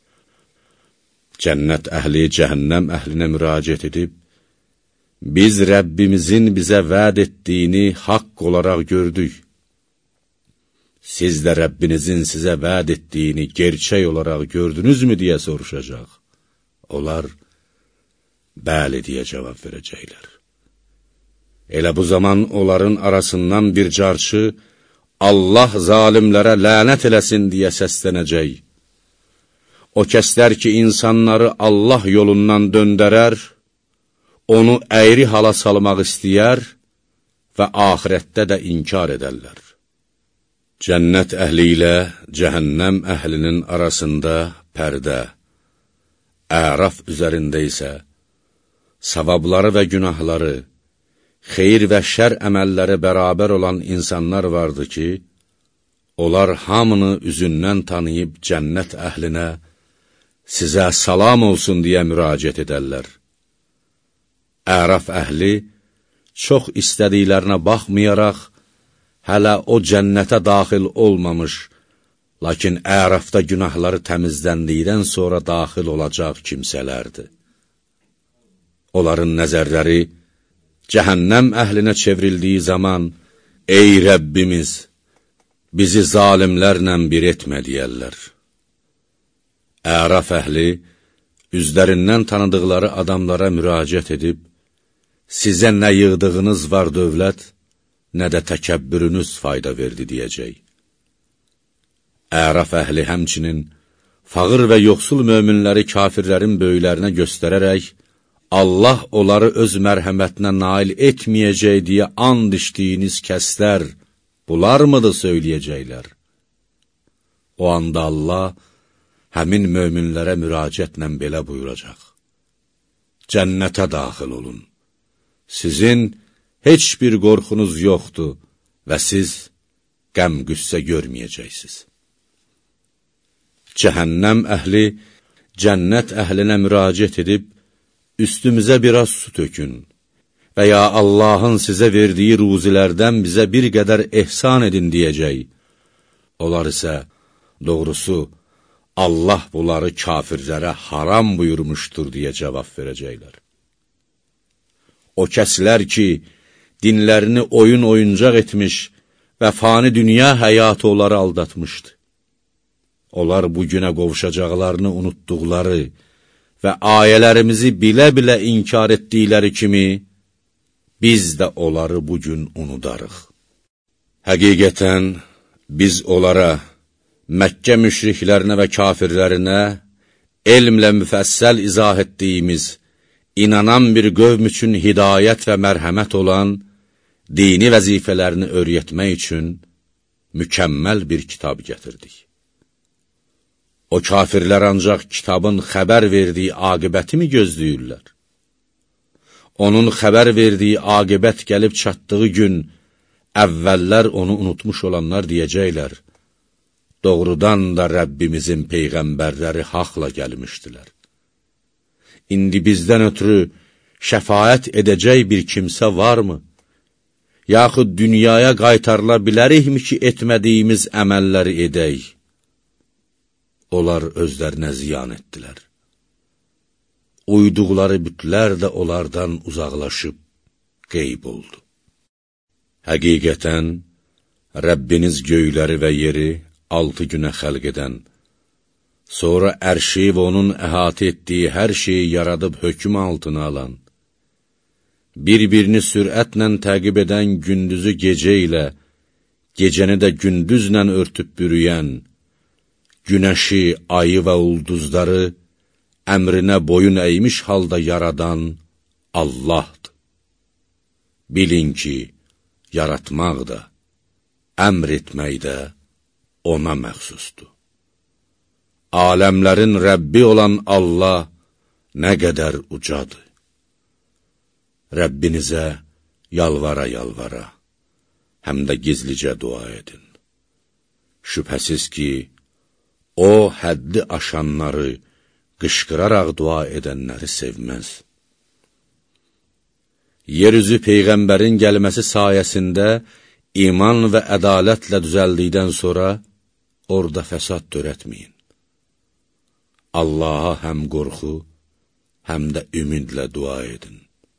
Cənnət əhli cəhənnəm əhlinə müraciət edib, biz Rəbbimizin bizə vəd etdiyini haqq olaraq gördük. Siz də Rəbbinizin sizə vəd etdiyini gerçək olaraq gördünüzmü deyə soruşacaq. Onlar, bəli deyə cavab verəcəklər. Elə bu zaman onların arasından bir carçı, Allah zalimlərə lənət eləsin deyə səslənəcək. O kəslər ki, insanları Allah yolundan döndərər, onu əyri hala salmaq istəyər və axirətdə də inkar edərlər. Cənnət əhli ilə cəhənnəm əhlinin arasında pərdə, əraf üzərində isə savabları və günahları, xeyir və şər əməlləri bərabər olan insanlar vardı ki, onlar hamını üzündən tanıyıb cənnət əhlinə, sizə salam olsun deyə müraciət edərlər. Əraf əhli çox istədiklərinə baxmayaraq, hələ o cənnətə daxil olmamış, lakin ərafda günahları təmizləndikdən sonra daxil olacaq kimsələrdir. Onların nəzərləri cəhənnəm əhlinə çevrildiyi zaman, ey Rəbbimiz, bizi zalimlərlə bir etmə deyərlər. Əraf əhli üzlərindən tanıdıqları adamlara müraciət edib, sizə nə yığdığınız var dövlət, nə də təkəbbürünüz fayda verdi deyəcək. Əraf əhli həmçinin fağır və yoxsul möminləri kafirlərin böyüklərinə göstərərək, Allah onları öz mərhəmətinə nail etməyəcək deyə and içdiyiniz kəslər, bunlar mıdır söyləyəcəklər? O anda Allah həmin möminlərə müraciətlə belə buyuracaq. Cənnətə daxil olun. Sizin heç bir qorxunuz yoxdur və siz qəm-qüssə görməyəcəksiniz. Cəhənnəm əhli cənnət əhlinə müraciət edib, üstümüzə biraz su tökün və ya Allahın sizə verdiyi ruzilərdən bizə bir qədər ehsan edin deyəcək. Onlar isə, doğrusu, Allah bunları kafirlərə haram buyurmuşdur deyə cavab verəcəklər. O kəslər ki, dinlərini oyun oyuncaq etmiş və fani dünya həyatı onları aldatmışdı. Onlar bugünə qovuşacaqlarını unutduqları və ayələrimizi bilə-bilə inkar etdikləri kimi, biz də onları bugün unudarıq. Həqiqətən, biz onlara, Məkkə müşriklərinə və kafirlərinə, elmlə müfəssəl izah etdiyimiz, inanan bir qövm üçün hidayət və mərhəmət olan, dini vəzifələrini öyrətmək üçün mükəmməl bir kitab gətirdik. O kafirlər ancaq kitabın xəbər verdiyi aqibəti mi gözləyirlər? Onun xəbər verdiyi aqibət gəlib çatdığı gün, əvvəllər onu unutmuş olanlar deyəcəklər, doğrudan da Rəbbimizin peyğəmbərləri haqla gəlmişdilər. İndi bizdən ötürü şəfaət edəcək bir kimsə varmı? yaxud dünyaya qaytarıla bilərikmi ki, etmədiyimiz əməlləri edək? Onlar özlərinə ziyan etdilər. Uyduqları bütlər də onlardan uzaqlaşıb qeyb oldu. Həqiqətən, Rəbbiniz göyləri və yeri altı günə xəlq edən, sonra ərşi və onun əhatə etdiyi hər şeyi yaradıb hökm altına alan, bir-birini sürətlə təqib edən gündüzü gecə ilə, gecəni də gündüzlə örtüb bürüyən, günəşi, ayı və ulduzları əmrinə boyun əymiş halda yaradan Allahdır. Bilin ki, yaratmaq da, əmr etmək də ona məxsusdur. Aləmlərin Rəbbi olan Allah nə qədər ucadır. Rəbbinizə yalvara-yalvara, həm də gizlicə dua edin. Şübhəsiz ki, O, həddi aşanları, qışqıraraq dua edənləri sevməz. Yeryüzü Peyğəmbərin gəlməsi sayəsində iman və ədalətlə düzəldikdən sonra orada fəsad törətməyin. Allaha həm qorxu, həm də ümidlə dua edin.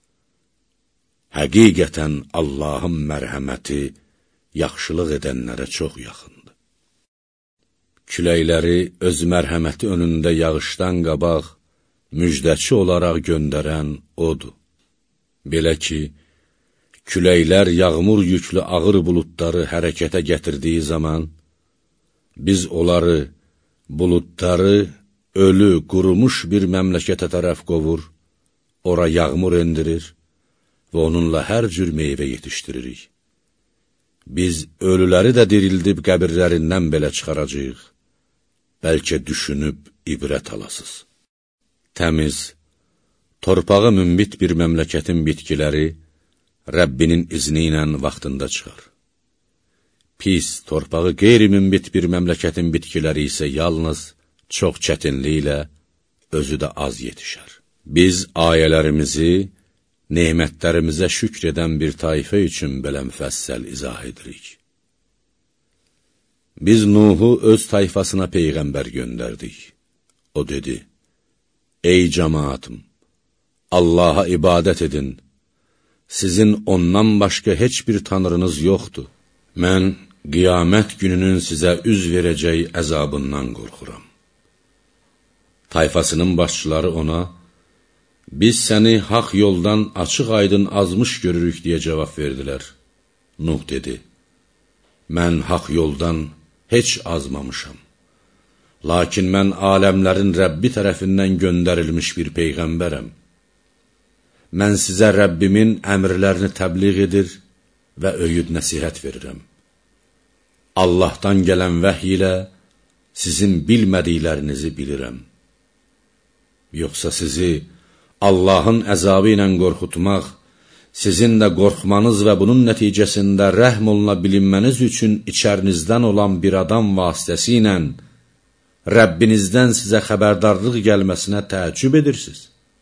Həqiqətən Allahın mərhəməti yaxşılıq edənlərə çox yaxındır. Küləkləri öz mərhəməti önündə yağışdan qabaq müjdəçi olaraq göndərən O'dur. Belə ki, küləklər yağmur yüklü ağır buludları hərəkətə gətirdiyi zaman, biz onları, buludları, ölü, qurumuş bir məmləkətə tərəf qovur, ora yağmur endirir və onunla hər cür meyvə yetişdiririk. Biz ölüləri də dirildib qəbirlərindən belə çıxaracağıq, bəlkə düşünüb ibrət alasız. Təmiz, torpağı mümbit bir məmləkətin bitkiləri Rəbbinin izni ilə vaxtında çıxar. Pis, torpağı qeyri-mümbit bir məmləkətin bitkiləri isə yalnız çox çətinliklə özü də az yetişər. Biz ayələrimizi, nemətlərimizə şükr edən bir tayfə üçün belə müfəssəl izah edirik. Biz Nuhu öz tayfasına Peyğəmbər göndərdik. O dedi, ey cəmaatım, Allaha ibadət edin, sizin ondan başqa heç bir tanrınız yoxdur. Mən qiyamət gününün sizə üz verəcək əzabından qorxuram. Tayfasının başçıları ona, biz səni haq yoldan açıq aydın azmış görürük deyə cavab verdilər. Nuh dedi, mən haq yoldan heç azmamışam. Lakin mən aləmlərin Rəbbi tərəfindən göndərilmiş bir Peyğəmbərəm. Mən sizə Rəbbimin əmrlərini təbliğ edir və öyüd nəsihət verirəm. Allahdan gələn vəhy ilə sizin bilmədiklərinizi bilirəm. Yoxsa sizi Allahın əzabı ilə qorxutmaq, sizin də qorxmanız və bunun nəticəsində rəhm oluna bilinməniz üçün içərinizdən olan bir adam vasitəsilə Rəbbinizdən sizə xəbərdarlıq gəlməsinə təəccüb edirsiniz.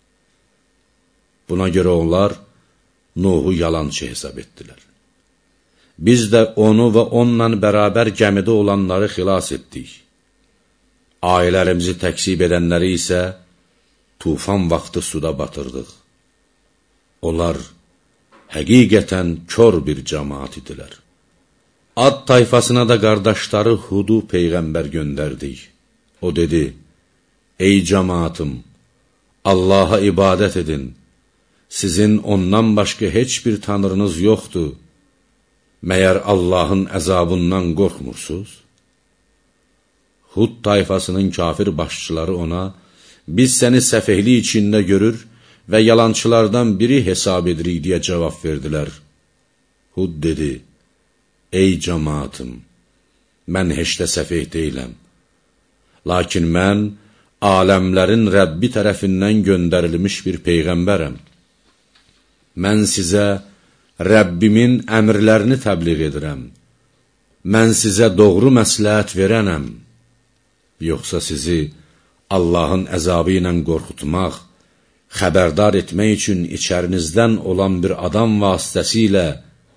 Buna görə onlar Nuhu yalançı hesab etdilər. Biz də onu və onunla bərabər gəmidə olanları xilas etdik. Ailələrimizi təksib edənləri isə tufan vaxtı suda batırdıq. Onlar həqiqətən kör bir cəmaat idilər. Ad tayfasına da qardaşları Hudu Peyğəmbər göndərdik. O dedi, ey cəmaatım, Allaha ibadət edin, sizin ondan başqa heç bir tanrınız yoxdur, məyər Allahın əzabından qorxmursuz? Hud tayfasının kafir başçıları ona, biz səni səfehlik içində görür və yalançılardan biri hesab edirik deyə cavab verdilər. Hud dedi, ey cəmaatım, mən heç də səfeh deyiləm. Lakin mən aləmlərin Rəbbi tərəfindən göndərilmiş bir Peyğəmbərəm. Mən sizə Rəbbimin əmrlərini təbliğ edirəm. Mən sizə doğru məsləhət verənəm. Yoxsa sizi Allahın əzabı ilə qorxutmaq, xəbərdar etmək üçün içərinizdən olan bir adam vasitəsilə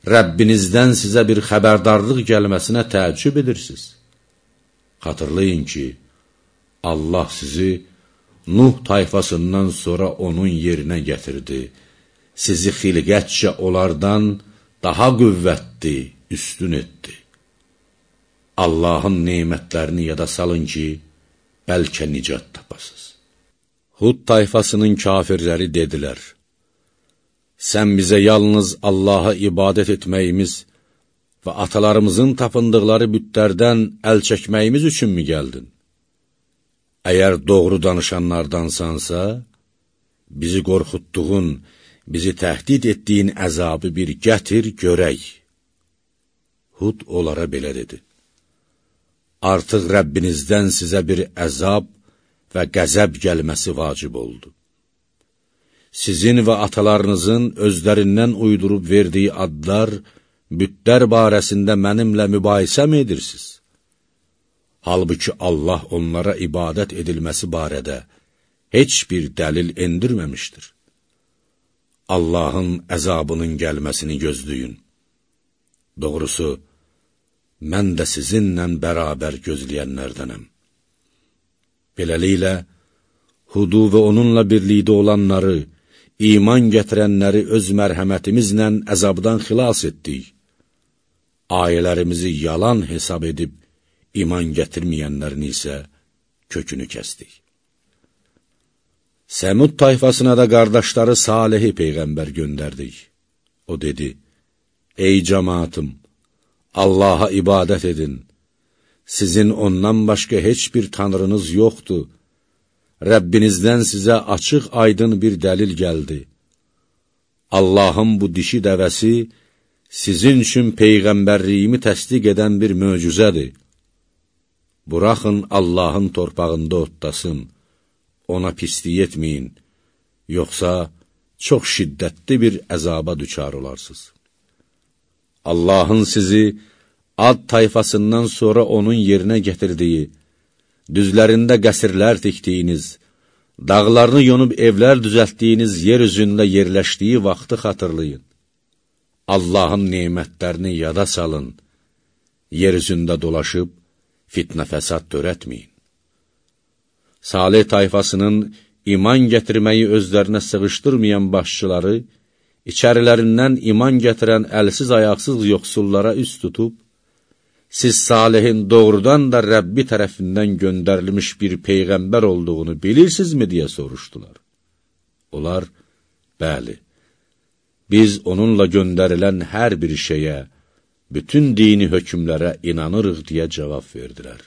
Rəbbinizdən sizə bir xəbərdarlıq gəlməsinə təəccüb edirsiniz. Xatırlayın ki, Allah sizi Nuh tayfasından sonra onun yerinə gətirdi. Sizi xilqətcə onlardan daha qüvvətli, üstün etdi. Allahın nemətlərini yada salın ki, bəlkə nicat tapasınız. Hud tayfasının kafirləri dedilər, sən bizə yalnız Allaha ibadət etməyimiz və atalarımızın tapındıqları bütlərdən əl çəkməyimiz üçünmü gəldin? Əgər doğru danışanlardansansa, bizi qorxutduğun, bizi təhdid etdiyin əzabı bir gətir, görək. Hud onlara belə dedi, artıq Rəbbinizdən sizə bir əzab və qəzəb gəlməsi vacib oldu. Sizin və atalarınızın özlərindən uydurub verdiyi adlar, bütlər barəsində mənimlə mübahisə mi edirsiniz? Halbuki Allah onlara ibadət edilməsi barədə heç bir dəlil endirməmişdir. Allahın əzabının gəlməsini gözləyin. Doğrusu, mən də sizinlə bərabər gözləyənlərdənəm. Beləliklə, Hudu və onunla birlikdə olanları, iman gətirənləri öz mərhəmətimizlə əzabdan xilas etdik. Ayələrimizi yalan hesab edib, iman gətirməyənlərin isə kökünü kəsdik. Səmud tayfasına da qardaşları Salihi Peyğəmbər göndərdik. O dedi, ey cəmaatım, Allaha ibadət edin. Sizin ondan başqa heç bir tanrınız yoxdur. Rəbbinizdən sizə açıq aydın bir dəlil gəldi. Allahın bu dişi dəvəsi sizin üçün Peyğəmbərliyimi təsdiq edən bir möcüzədir. Buraxın Allahın torpağında otlasın, ona pislik etməyin, yoxsa çox şiddətli bir əzaba düçar olarsınız. Allahın sizi Ad tayfasından sonra onun yerinə gətirdiyi, düzlərində qəsrlər tikdiyiniz, dağlarını yonub evlər düzəltdiyiniz yer üzündə yerləşdiyi vaxtı xatırlayın. Allahın nemətlərini yada salın, yer üzündə dolaşıb, fitnə fəsad törətməyin. Salih tayfasının iman gətirməyi özlərinə sığışdırmayan başçıları, içərilərindən iman gətirən əlsiz ayaqsız yoxsullara üst tutub, siz Salihin doğrudan da Rəbbi tərəfindən göndərilmiş bir Peyğəmbər olduğunu bilirsinizmi, deyə soruşdular. Onlar, bəli, biz onunla göndərilən hər bir şeyə, bütün dini hökmlərə inanırıq, deyə cavab verdilər.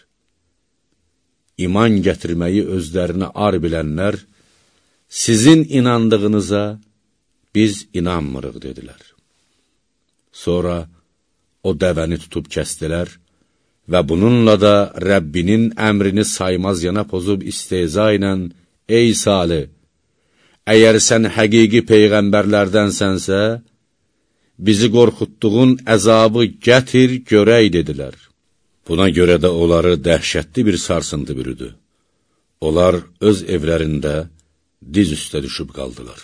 İman gətirməyi özlərinə ar bilənlər, sizin inandığınıza biz inanmırıq, dedilər. Sonra o dəvəni tutub kəstilər və bununla da Rəbbinin əmrini saymaz yana pozub istehza ilə, ey Salih, əgər sən həqiqi peyğəmbərlərdənsənsə, bizi qorxutduğun əzabı gətir, görək, dedilər. Buna görə də onları dəhşətli bir sarsıntı bürüdü. Onlar öz evlərində diz üstə düşüb qaldılar.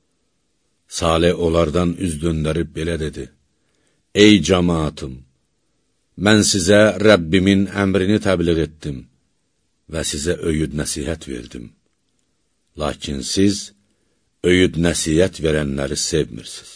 Salih onlardan üz döndərib belə dedi, ey cəmaatım, mən sizə Rəbbimin əmrini təbliğ etdim və sizə öyüd nəsihət verdim. Lakin siz öyüd nəsihət verənləri sevmirsiniz.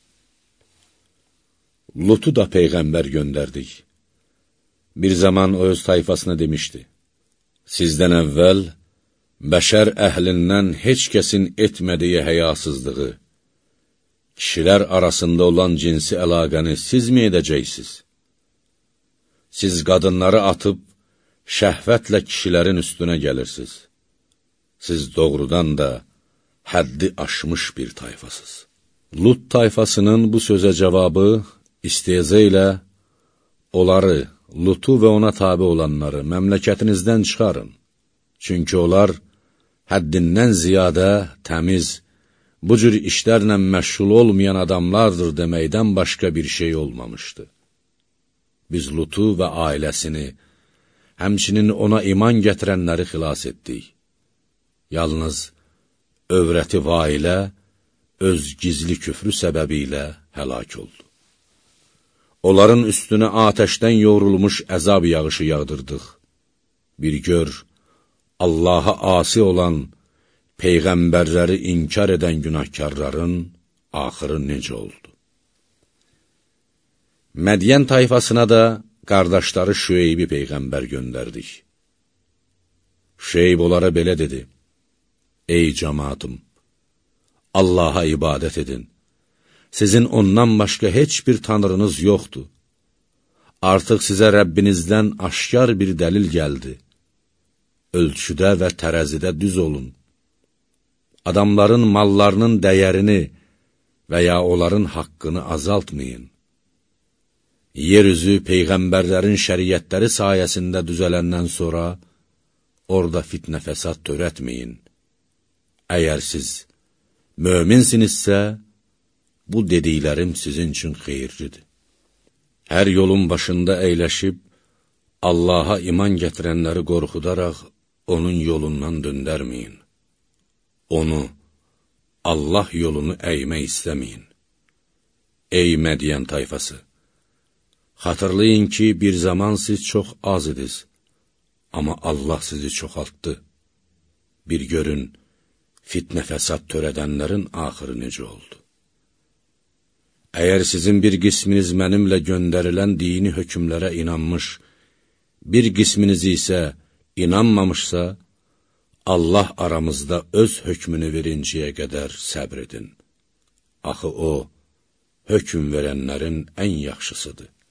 Lutu da Peyğəmbər göndərdik. Bir zaman o öz tayfasına demişdi, sizdən əvvəl bəşər əhlindən heç kəsin etmədiyi həyasızlığı, kişilər arasında olan cinsi əlaqəni siz mi edəcəksiniz? Siz qadınları atıb, şəhvətlə kişilərin üstünə gəlirsiniz. Siz doğrudan da həddi aşmış bir tayfasız. Lut tayfasının bu sözə cavabı istehza ilə, onları, Lutu və ona tabi olanları məmləkətinizdən çıxarın. Çünki onlar həddindən ziyadə, təmiz, bu cür işlərlə məşğul olmayan adamlardır deməkdən başqa bir şey olmamışdı. Biz Lutu və ailəsini, həmçinin ona iman gətirənləri xilas etdik. Yalnız övrəti vailə öz gizli küfrü səbəbi ilə həlak oldu. Onların üstünə atəşdən yoğrulmuş əzab yağışı yağdırdıq. Bir gör, Allaha asi olan, peyğəmbərləri inkar edən günahkarların axırı necə oldu? Mədiyən tayfasına da qardaşları Şüeybi peyğəmbər göndərdik. Şüeyb onlara belə dedi: Ey cəmaatım, Allaha ibadət edin. Sizin ondan başqa heç bir tanrınız yoxdur. Artıq sizə Rəbbinizdən aşkar bir dəlil gəldi. Ölçüdə və tərəzidə düz olun. Adamların mallarının dəyərini və ya onların haqqını azaltmayın. Yeryüzü peyğəmbərlərin şəriətləri sayəsində düzələndən sonra orada fitnə fəsad törətməyin. Əgər siz möminsinizsə, bu dediklərim sizin üçün xeyirlidir. Hər yolun başında əyləşib, Allaha iman gətirənləri qorxudaraq, onun yolundan döndərməyin. Onu, Allah yolunu əymək istəməyin. Ey Mədiyən tayfası! Xatırlayın ki, bir zaman siz çox az idiniz, amma Allah sizi çoxaltdı. Bir görün, fitnə fəsad törədənlərin axırı necə oldu? Əgər sizin bir qisminiz mənimlə göndərilən dini hökmlərə inanmış, bir qisminiz isə inanmamışsa, Allah aramızda öz hökmünü verincəyə qədər səbr edin. Axı o, hökm verənlərin ən yaxşısıdır.